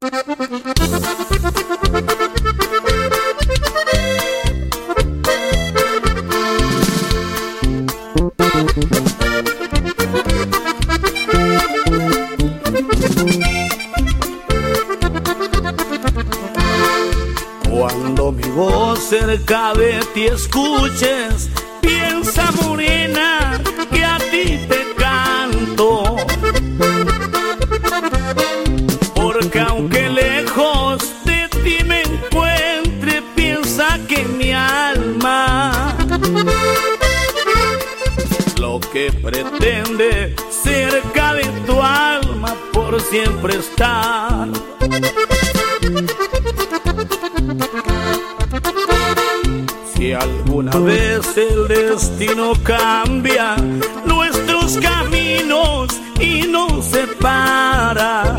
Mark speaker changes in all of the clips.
Speaker 1: Cuando mi voz cerca de ti escuches, piensa, morena, que a ti te canto. Porque aunque lejos de ti me encuentre, piensa que mi alma lo que pretende cerca de tu alma por siempre estar. Si alguna vez el destino cambia nuestros caminos y nos separa,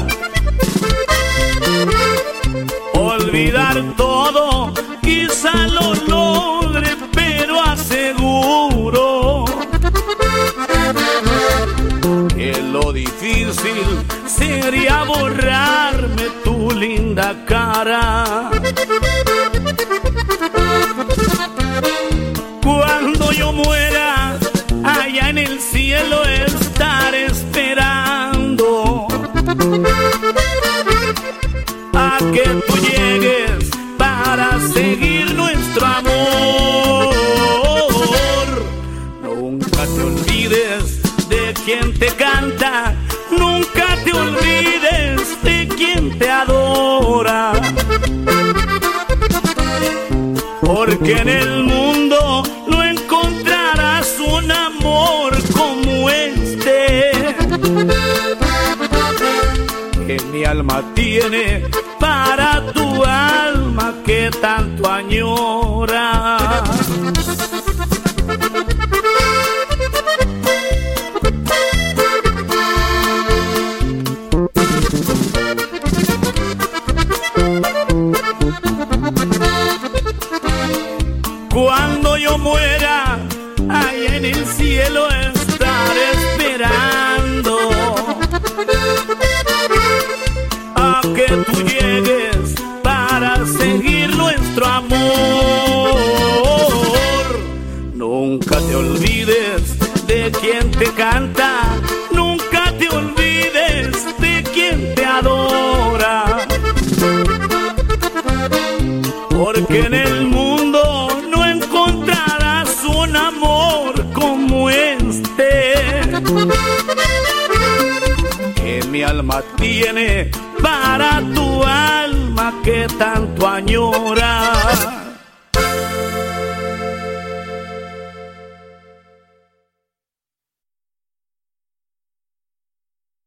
Speaker 1: olvidar todo quizá lo logre, pero aseguro que lo difícil sería borrarme tu linda cara. Cuando yo muera, allá en el cielo estaré esperando a que tú llegues para seguir nuestro amor. Nunca te olvides de quien te canta, nunca te olvides de quien te adora, porque en el mundo no encontrarás un amor como este que mi alma tiene para tu alma que tanto añora. Cuando yo muera, allá en el cielo estaré esperando a que tú llegues para seguir nuestro amor. Nunca te olvides de quien te canta, nunca te olvides de quien te adora, porque en el mundo no encontrarás un amor como este que mi alma tiene para tu alma que tanto añora.